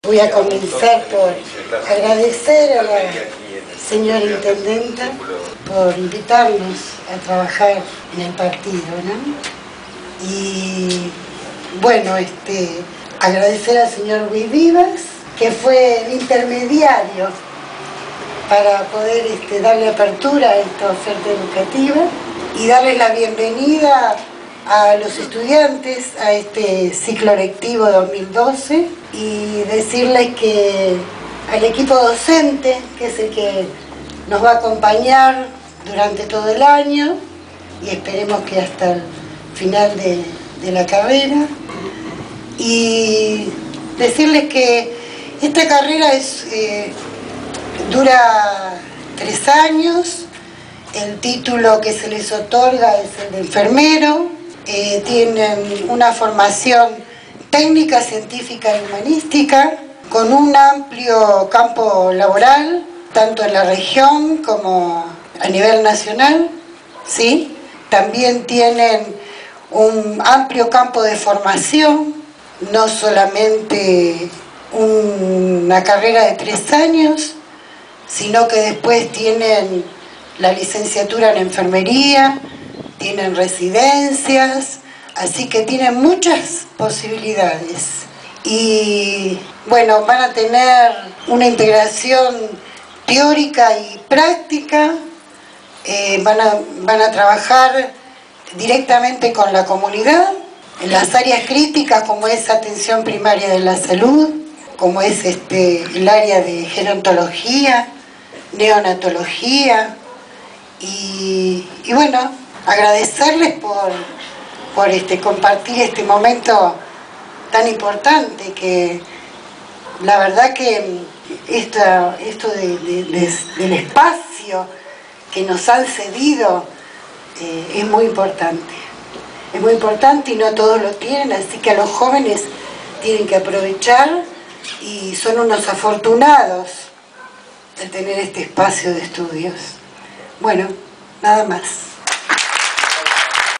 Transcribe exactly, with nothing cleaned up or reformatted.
Voy a comenzar por agradecer a la señora intendenta por invitarnos a trabajar en el partido, ¿no? Y bueno, este, agradecer al señor Luis Vivas, que fue el intermediario para poder este, darle apertura a esta oferta educativa y darles la bienvenida a los estudiantes a este ciclo lectivo dos mil doce y decirles que al equipo docente, que es el que nos va a acompañar durante todo el año y esperemos que hasta el final de, de la carrera, y decirles que esta carrera es, eh, dura tres años, el título que se les otorga es el de enfermero. Eh, tienen una formación técnica, científica y humanística, con un amplio campo laboral, tanto en la región como a nivel nacional, ¿sí? También tienen un amplio campo de formación, no solamente una carrera de tres años, sino que después tienen la licenciatura en enfermería, tienen residencias, así que tienen muchas posibilidades. Y bueno, van a tener una integración teórica y práctica, eh, van a, van a trabajar directamente con la comunidad, en las áreas críticas como es atención primaria de la salud, como es este, el área de gerontología, neonatología, y, y bueno, agradecerles por, por este, compartir este momento tan importante, que la verdad que esta, esto de, de, de, del espacio que nos han cedido eh, es muy importante. Es muy importante y no todos lo tienen, así que a los jóvenes tienen que aprovechar y son unos afortunados de tener este espacio de estudios. Bueno, nada más.